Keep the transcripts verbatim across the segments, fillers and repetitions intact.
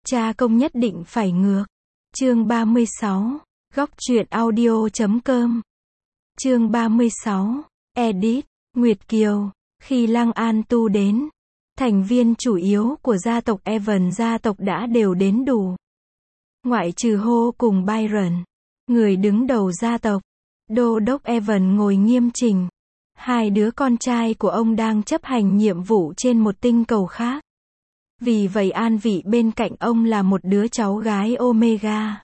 Cha công nhất định phải ngược. Chương ba mươi sáu. Góc truyện audio chấm com. Chương ba mươi sáu. Edit. Nguyệt Kiều. Khi Lăng An Tu đến, thành viên chủ yếu của gia tộc Evan gia tộc đã đều đến đủ. Ngoại trừ Ho cùng Byron, người đứng đầu gia tộc, Đô đốc Evan ngồi nghiêm chỉnh. Hai đứa con trai của ông đang chấp hành nhiệm vụ trên một tinh cầu khác. Vì vậy an vị bên cạnh ông là một đứa cháu gái Omega,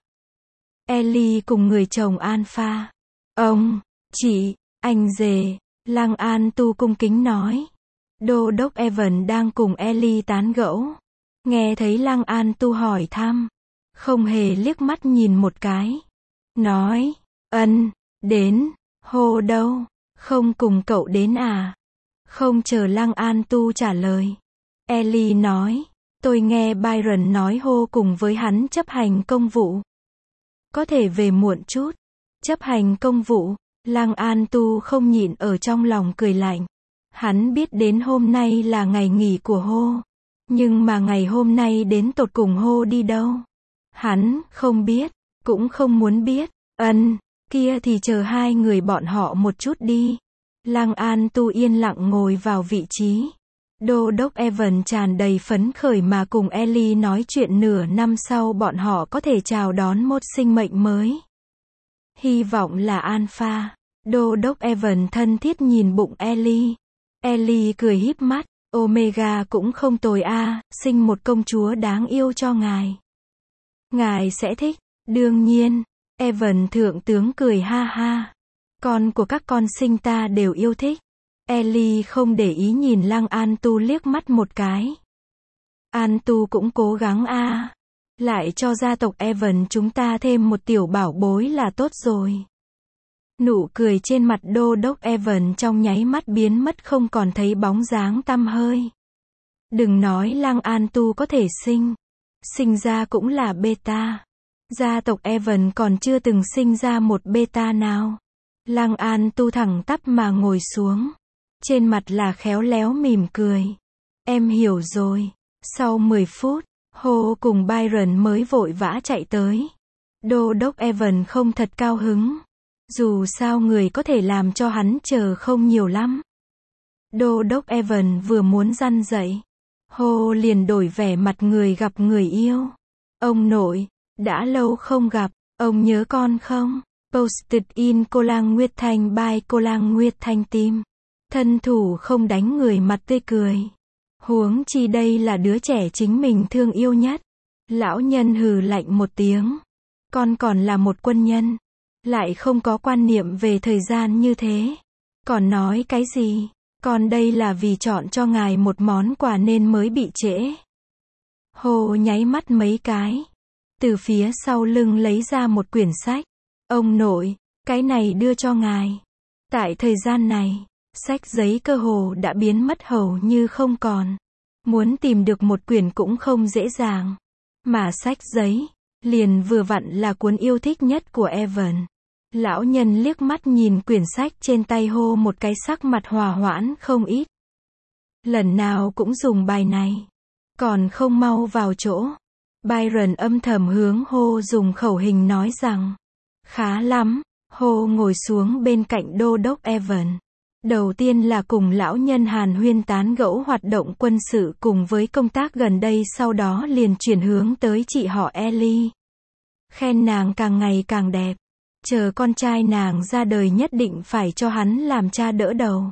Ellie cùng người chồng Alpha. Ông, chị, anh rể, Lăng An Tu cung kính nói. Đô đốc Evan đang cùng Ellie tán gẫu. Nghe thấy Lăng An Tu hỏi thăm, không hề liếc mắt nhìn một cái. Nói, ân, đến, Ho đâu, không cùng cậu đến à? Không chờ Lăng An Tu trả lời, Ellie nói, tôi nghe Byron nói Ho cùng với hắn chấp hành công vụ. Có thể về muộn chút. Chấp hành công vụ, Lăng An Tu không nhịn ở trong lòng cười lạnh. Hắn biết đến hôm nay là ngày nghỉ của Ho. Nhưng mà ngày hôm nay đến tột cùng Ho đi đâu? Hắn không biết, cũng không muốn biết. Ân, kia thì chờ hai người bọn họ một chút đi. Lăng An Tu yên lặng ngồi vào vị trí. Đô đốc Evan tràn đầy phấn khởi mà cùng Ellie nói chuyện nửa năm sau bọn họ có thể chào đón một sinh mệnh mới. Hy vọng là Alpha. Đô đốc Evan thân thiết nhìn bụng Ellie. Ellie cười híp mắt, Omega cũng không tồi a, sinh một công chúa đáng yêu cho ngài. Ngài sẽ thích, đương nhiên. Evan thượng tướng cười ha ha. Con của các con sinh ta đều yêu thích. Ellie không để ý nhìn Lăng An Tu liếc mắt một cái. An Tu cũng cố gắng a, à. Lại cho gia tộc Evan chúng ta thêm một tiểu bảo bối là tốt rồi. Nụ cười trên mặt đô đốc Evan trong nháy mắt biến mất không còn thấy bóng dáng tăm hơi. Đừng nói Lăng An Tu có thể sinh. Sinh ra cũng là beta. Gia tộc Evan còn chưa từng sinh ra một beta nào. Lăng An Tu thẳng tắp mà ngồi xuống. Trên mặt là khéo léo mỉm cười. Em hiểu rồi. Sau mười phút, Ho cùng Byron mới vội vã chạy tới. Đô đốc Evan không thật cao hứng. Dù sao người có thể làm cho hắn chờ không nhiều lắm. Đô đốc Evan vừa muốn răn dậy, Ho liền đổi vẻ mặt người gặp người yêu. Ông nội, đã lâu không gặp, ông nhớ con không? Posted in cô lang Nguyệt Thanh by cô lang Nguyệt Thanh Tim. Thân thủ không đánh người mặt tươi cười. Huống chi đây là đứa trẻ chính mình thương yêu nhất. Lão nhân hừ lạnh một tiếng. Con còn là một quân nhân. Lại không có quan niệm về thời gian như thế. Còn nói cái gì? Còn đây là vì chọn cho ngài một món quà nên mới bị trễ. Ho nháy mắt mấy cái. Từ phía sau lưng lấy ra một quyển sách. Ông nội, cái này đưa cho ngài. Tại thời gian này, sách giấy cơ hồ đã biến mất hầu như không còn. Muốn tìm được một quyển cũng không dễ dàng. Mà sách giấy, liền vừa vặn là cuốn yêu thích nhất của Evan. Lão nhân liếc mắt nhìn quyển sách trên tay Ho một cái, sắc mặt hòa hoãn không ít. Lần nào cũng dùng bài này. Còn không mau vào chỗ. Byron âm thầm hướng Ho dùng khẩu hình nói rằng. Khá lắm. Ho ngồi xuống bên cạnh đô đốc Evan. Đầu tiên là cùng lão nhân hàn huyên tán gẫu hoạt động quân sự cùng với công tác gần đây, sau đó liền chuyển hướng tới chị họ Ellie. Khen nàng càng ngày càng đẹp. Chờ con trai nàng ra đời nhất định phải cho hắn làm cha đỡ đầu.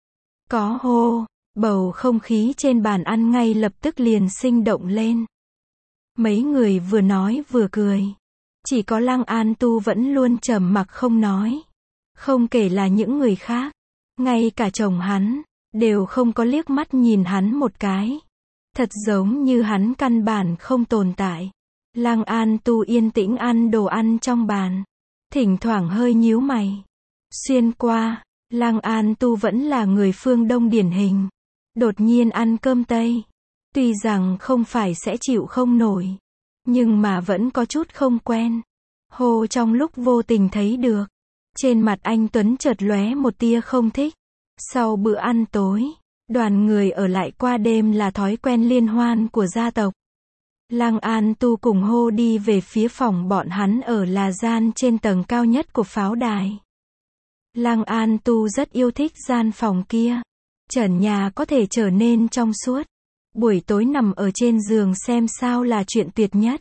Có Ho, bầu không khí trên bàn ăn ngay lập tức liền sinh động lên. Mấy người vừa nói vừa cười. Chỉ có Lăng An Tu vẫn luôn trầm mặc không nói. Không kể là những người khác. Ngay cả chồng hắn, đều không có liếc mắt nhìn hắn một cái. Thật giống như hắn căn bản không tồn tại. Lăng An Tu yên tĩnh ăn đồ ăn trong bàn. Thỉnh thoảng hơi nhíu mày. Xuyên qua, Lăng An Tu vẫn là người phương Đông điển hình. Đột nhiên ăn cơm Tây. Tuy rằng không phải sẽ chịu không nổi. Nhưng mà vẫn có chút không quen. Ho trong lúc vô tình thấy được. Trên mặt anh Tuấn chợt lóe một tia không thích. Sau bữa ăn tối, đoàn người ở lại qua đêm là thói quen liên hoan của gia tộc. Lăng An Tu cùng Hô đi về phía phòng bọn hắn ở là gian trên tầng cao nhất của pháo đài. Lăng An Tu rất yêu thích gian phòng kia. Trần nhà có thể trở nên trong suốt. Buổi tối nằm ở trên giường xem sao là chuyện tuyệt nhất.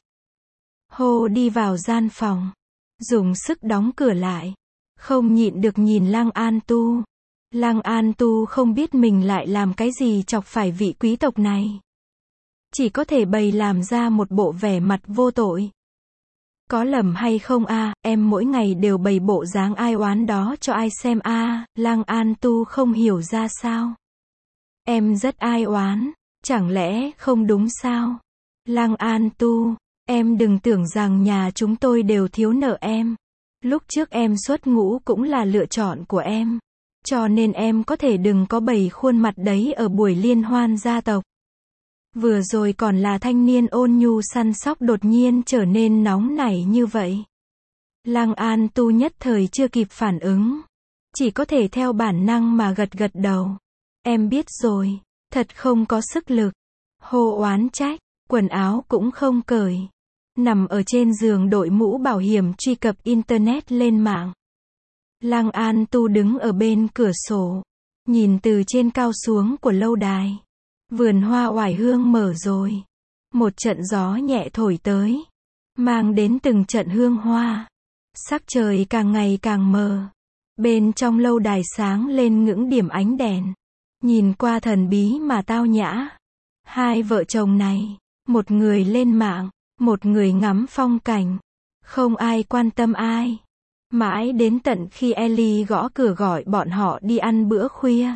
Hô đi vào gian phòng. Dùng sức đóng cửa lại. Không nhịn được nhìn Lăng An Tu. Lăng An Tu không biết mình lại làm cái gì chọc phải vị quý tộc này. Chỉ có thể bày làm ra một bộ vẻ mặt vô tội. Có lầm hay không a, à, em mỗi ngày đều bày bộ dáng ai oán đó cho ai xem a, à, Lăng An Tu không hiểu ra sao. Em rất ai oán, chẳng lẽ không đúng sao? Lăng An Tu, em đừng tưởng rằng nhà chúng tôi đều thiếu nợ em. Lúc trước em xuất ngũ cũng là lựa chọn của em. Cho nên em có thể đừng có bày khuôn mặt đấy ở buổi liên hoan gia tộc. Vừa rồi còn là thanh niên ôn nhu săn sóc đột nhiên trở nên nóng nảy như vậy. Lăng An Tu nhất thời chưa kịp phản ứng. Chỉ có thể theo bản năng mà gật gật đầu. Em biết rồi, thật không có sức lực. Hô oán trách, quần áo cũng không cởi. Nằm ở trên giường đội mũ bảo hiểm truy cập internet lên mạng. Lăng An Tu đứng ở bên cửa sổ. Nhìn từ trên cao xuống của lâu đài. Vườn hoa oải hương mở rồi. Một trận gió nhẹ thổi tới. Mang đến từng trận hương hoa. Sắc trời càng ngày càng mờ. Bên trong lâu đài sáng lên những điểm ánh đèn. Nhìn qua thần bí mà tao nhã. Hai vợ chồng này. Một người lên mạng. Một người ngắm phong cảnh. Không ai quan tâm ai. Mãi đến tận khi Ellie gõ cửa gọi bọn họ đi ăn bữa khuya.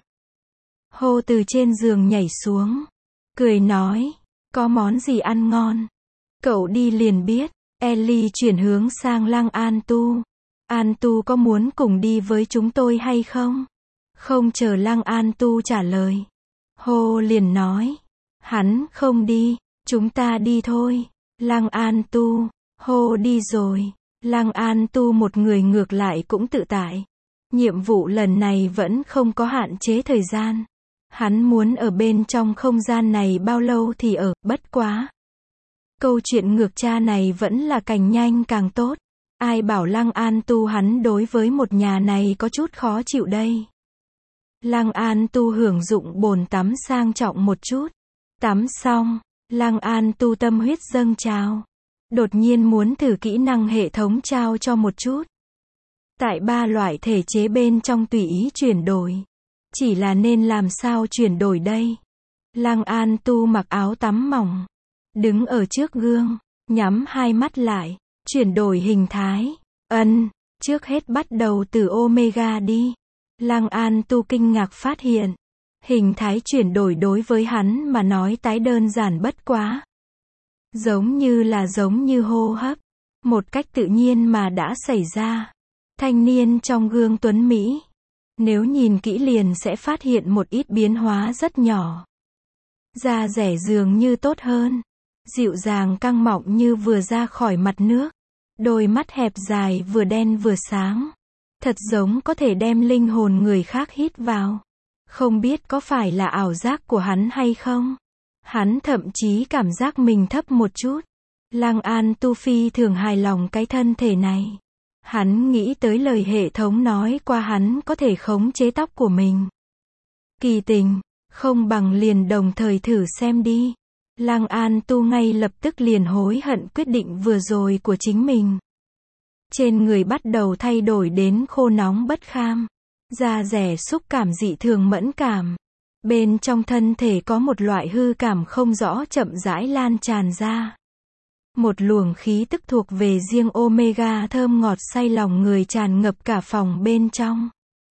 Hô từ trên giường nhảy xuống. Cười nói. Có món gì ăn ngon? Cậu đi liền biết. Ellie chuyển hướng sang Lăng An Tu. An Tu có muốn cùng đi với chúng tôi hay không? Không chờ Lăng An Tu trả lời. Hô liền nói. Hắn không đi. Chúng ta đi thôi. Lăng An Tu. Hô đi rồi. Lăng An Tu một người ngược lại cũng tự tại. Nhiệm vụ lần này vẫn không có hạn chế thời gian. Hắn muốn ở bên trong không gian này bao lâu thì ở, bất quá. Câu chuyện ngược cha này vẫn là càng nhanh càng tốt. Ai bảo Lăng An Tu hắn đối với một nhà này có chút khó chịu đây. Lăng An Tu hưởng dụng bồn tắm sang trọng một chút. Tắm xong, Lăng An Tu tâm huyết dâng trào. Đột nhiên muốn thử kỹ năng hệ thống trao cho một chút. Tại ba loại thể chế bên trong tùy ý chuyển đổi. Chỉ là nên làm sao chuyển đổi đây? Lăng An Tu mặc áo tắm mỏng. Đứng ở trước gương. Nhắm hai mắt lại. Chuyển đổi hình thái. Ân. Trước hết bắt đầu từ Omega đi. Lăng An Tu kinh ngạc phát hiện. Hình thái chuyển đổi đối với hắn mà nói tái đơn giản bất quá. Giống như là giống như hô hấp. Một cách tự nhiên mà đã xảy ra. Thanh niên trong gương tuấn Mỹ. Nếu nhìn kỹ liền sẽ phát hiện một ít biến hóa rất nhỏ. Da dẻ dường như tốt hơn. Dịu dàng căng mọng như vừa ra khỏi mặt nước. Đôi mắt hẹp dài vừa đen vừa sáng. Thật giống có thể đem linh hồn người khác hít vào. Không biết có phải là ảo giác của hắn hay không? Hắn thậm chí cảm giác mình thấp một chút. Lăng An Tu phi thường hài lòng cái thân thể này. Hắn nghĩ tới lời hệ thống nói qua hắn có thể khống chế tóc của mình. Kỳ tình, không bằng liền đồng thời thử xem đi. Lăng An Tu ngay lập tức liền hối hận quyết định vừa rồi của chính mình. Trên người bắt đầu thay đổi đến khô nóng bất kham. Da dẻ xúc cảm dị thường mẫn cảm. Bên trong thân thể có một loại hư cảm không rõ chậm rãi lan tràn ra. Một luồng khí tức thuộc về riêng Omega thơm ngọt say lòng người tràn ngập cả phòng bên trong.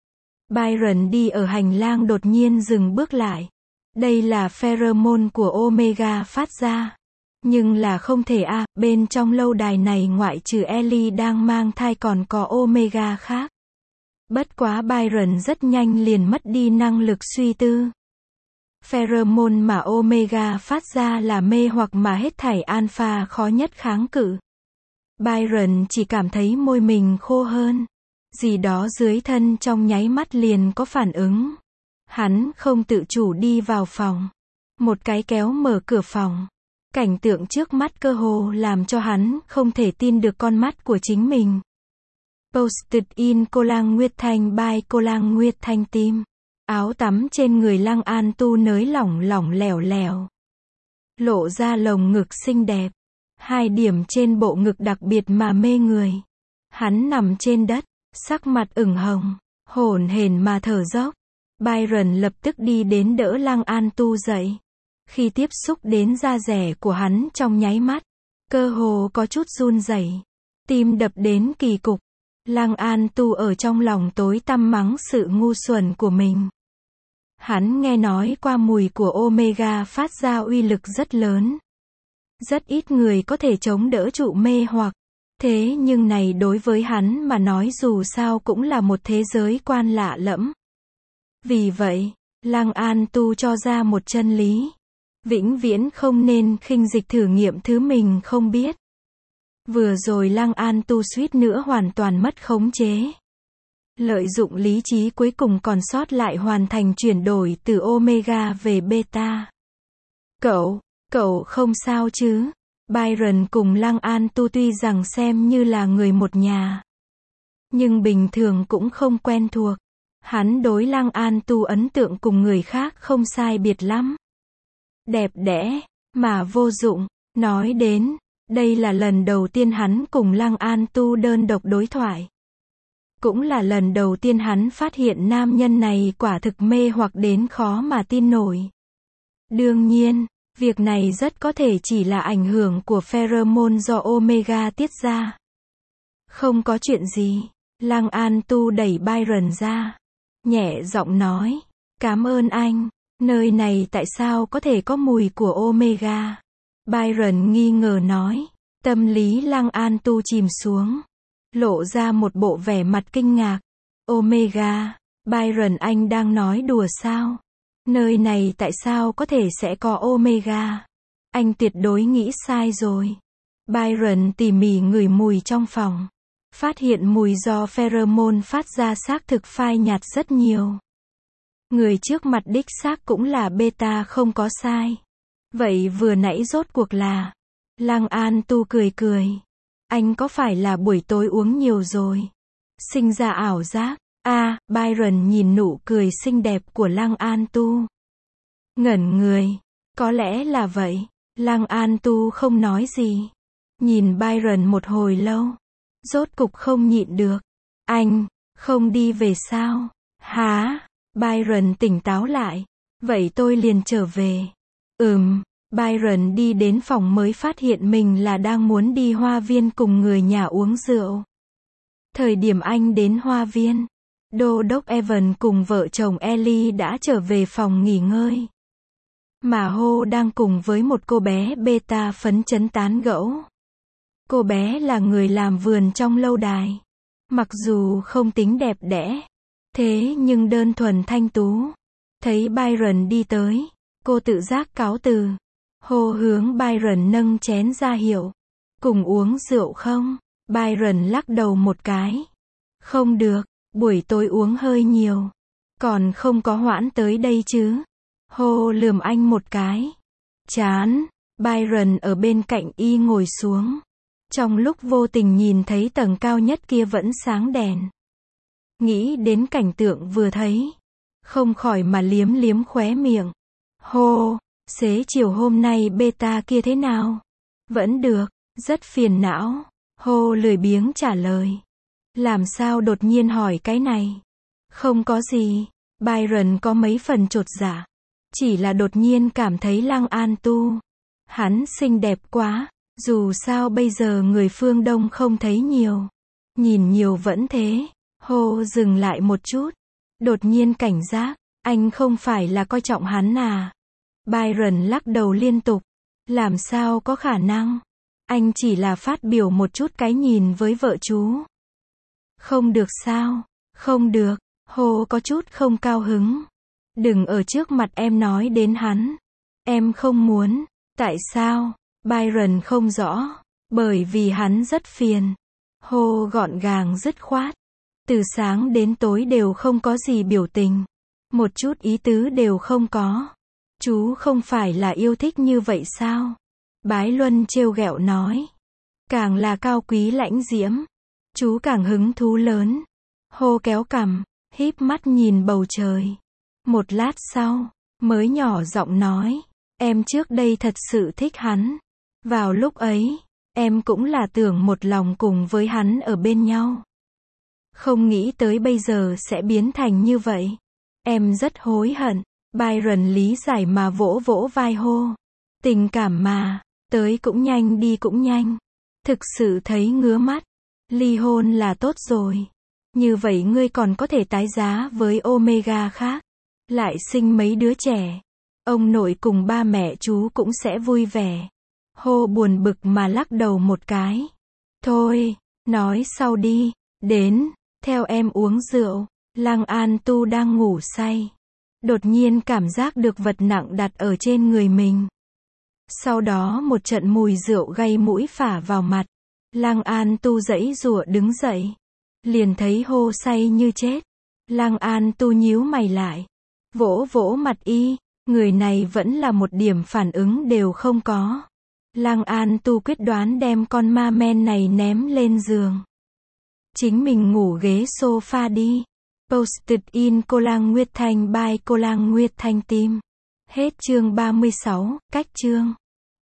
Byron đi ở hành lang đột nhiên dừng bước lại. Đây là pheromone của Omega phát ra. Nhưng là không thể a, à, bên trong lâu đài này ngoại trừ Ellie đang mang thai còn có Omega khác. Bất quá Byron rất nhanh liền mất đi năng lực suy tư. Pheromone mà Omega phát ra là mê hoặc mà hết thảy Alpha khó nhất kháng cự. Byron chỉ cảm thấy môi mình khô hơn. Gì đó dưới thân trong nháy mắt liền có phản ứng. Hắn không tự chủ đi vào phòng. Một cái kéo mở cửa phòng. Cảnh tượng trước mắt cơ hồ làm cho hắn không thể tin được con mắt của chính mình. Posted in Cô Lang Nguyệt Thanh by Cô Lang Nguyệt Thanh Team. Áo tắm trên người Lăng An Tu nới lỏng lỏng lẻo lẻo, lộ ra lồng ngực xinh đẹp. Hai điểm trên bộ ngực đặc biệt mà mê người. Hắn nằm trên đất, sắc mặt ửng hồng, hổn hển mà thở dốc. Byron lập tức đi đến đỡ Lăng An Tu dậy. Khi tiếp xúc đến da dẻ của hắn trong nháy mắt, cơ hồ có chút run rẩy, tim đập đến kỳ cục. Lăng An Tu ở trong lòng tối tăm mắng sự ngu xuẩn của mình. Hắn nghe nói qua mùi của Omega phát ra uy lực rất lớn. Rất ít người có thể chống đỡ trụ mê hoặc. Thế nhưng này đối với hắn mà nói dù sao cũng là một thế giới quan lạ lẫm. Vì vậy, Lăng An Tu cho ra một chân lý. Vĩnh viễn không nên khinh dịch thử nghiệm thứ mình không biết. Vừa rồi Lăng An Tu suýt nữa hoàn toàn mất khống chế. Lợi dụng lý trí cuối cùng còn sót lại hoàn thành chuyển đổi từ Omega về Beta. Cậu, cậu không sao chứ? Byron cùng Lăng An Tu tuy rằng xem như là người một nhà, nhưng bình thường cũng không quen thuộc. Hắn đối Lăng An Tu ấn tượng cùng người khác không sai biệt lắm. Đẹp đẽ, mà vô dụng. Nói đến, đây là lần đầu tiên hắn cùng Lăng An Tu đơn độc đối thoại. Cũng là lần đầu tiên hắn phát hiện nam nhân này quả thực mê hoặc đến khó mà tin nổi. Đương nhiên, việc này rất có thể chỉ là ảnh hưởng của pheromone do Omega tiết ra. Không có chuyện gì. Lăng An Tu đẩy Byron ra, nhẹ giọng nói, cảm ơn anh. Nơi này tại sao có thể có mùi của Omega? Byron nghi ngờ nói. Tâm lý Lăng An Tu chìm xuống, lộ ra một bộ vẻ mặt kinh ngạc. Omega, Byron anh đang nói đùa sao? Nơi này tại sao có thể sẽ có Omega? Anh tuyệt đối nghĩ sai rồi. Byron tỉ mỉ ngửi mùi trong phòng, phát hiện mùi do pheromone phát ra xác thực phai nhạt rất nhiều. Người trước mặt đích xác cũng là Beta không có sai. Vậy vừa nãy rốt cuộc là? Lăng An Tu cười cười. Anh có phải là buổi tối uống nhiều rồi? Sinh ra ảo giác. A, à, Byron nhìn nụ cười xinh đẹp của Lăng An Tu. Ngẩn người. Có lẽ là vậy. Lăng An Tu không nói gì. Nhìn Byron một hồi lâu. Rốt cục không nhịn được. Anh, không đi về sao? Hả? Byron tỉnh táo lại. Vậy tôi liền trở về. Ừm. Byron đi đến phòng mới phát hiện mình là đang muốn đi hoa viên cùng người nhà uống rượu. Thời điểm anh đến hoa viên, Đô đốc Evan cùng vợ chồng Ellie đã trở về phòng nghỉ ngơi. Mà Ho đang cùng với một cô bé Beta phấn chấn tán gẫu. Cô bé là người làm vườn trong lâu đài. Mặc dù không tính đẹp đẽ, thế nhưng đơn thuần thanh tú. Thấy Byron đi tới, cô tự giác cáo từ. Ho hướng Byron nâng chén ra hiệu. Cùng uống rượu không? Byron lắc đầu một cái. Không được, buổi tối uống hơi nhiều. Còn không có hoãn tới đây chứ. Ho lườm anh một cái. Chán. Byron ở bên cạnh y ngồi xuống. Trong lúc vô tình nhìn thấy tầng cao nhất kia vẫn sáng đèn. Nghĩ đến cảnh tượng vừa thấy, không khỏi mà liếm liếm khóe miệng. Ho, xế chiều hôm nay Beta kia thế nào? Vẫn được, rất phiền não. Ho lười biếng trả lời. Làm sao đột nhiên hỏi cái này? Không có gì. Byron có mấy phần chột dạ. Chỉ là đột nhiên cảm thấy Lăng An Tu. Hắn xinh đẹp quá. Dù sao bây giờ người phương Đông không thấy nhiều. Nhìn nhiều vẫn thế. Ho dừng lại một chút. Đột nhiên cảnh giác. Anh không phải là coi trọng hắn à? Byron lắc đầu liên tục. Làm sao có khả năng? Anh chỉ là phát biểu một chút cái nhìn với vợ chú. Không được sao? Không được. Ho có chút không cao hứng. Đừng ở trước mặt em nói đến hắn. Em không muốn. Tại sao? Byron không rõ. Bởi vì hắn rất phiền. Ho gọn gàng dứt khoát. Từ sáng đến tối đều không có gì biểu tình. Một chút ý tứ đều không có. Chú không phải là yêu thích như vậy sao? Bái Luân trêu ghẹo nói. Càng là cao quý lãnh diễm, chú càng hứng thú lớn. Hô kéo cằm, híp mắt nhìn bầu trời. Một lát sau, mới nhỏ giọng nói. Em trước đây thật sự thích hắn. Vào lúc ấy, em cũng là tưởng một lòng cùng với hắn ở bên nhau. Không nghĩ tới bây giờ sẽ biến thành như vậy. Em rất hối hận. Byron lý giải mà vỗ vỗ vai hô. Tình cảm mà, tới cũng nhanh đi cũng nhanh. Thực sự thấy ngứa mắt. Ly hôn là tốt rồi. Như vậy ngươi còn có thể tái giá với Omega khác. Lại sinh mấy đứa trẻ. Ông nội cùng ba mẹ chú cũng sẽ vui vẻ. Hô buồn bực mà lắc đầu một cái. Thôi, nói sau đi. Đến, theo em uống rượu. Lăng An Tu đang ngủ say. Đột nhiên cảm giác được vật nặng đặt ở trên người mình. Sau đó một trận mùi rượu gây mũi phả vào mặt. Lăng An Tu giãy giụa đứng dậy. Liền thấy hô say như chết. Lăng An Tu nhíu mày lại. Vỗ vỗ mặt y. Người này vẫn là một điểm phản ứng đều không có. Lăng An Tu quyết đoán đem con ma men này ném lên giường. Chính mình ngủ ghế sofa đi. Posted in Cô Lang Nguyệt Thanh by Cô Lang Nguyệt Thanh Tim. Hết chương ba mươi sáu, cách chương.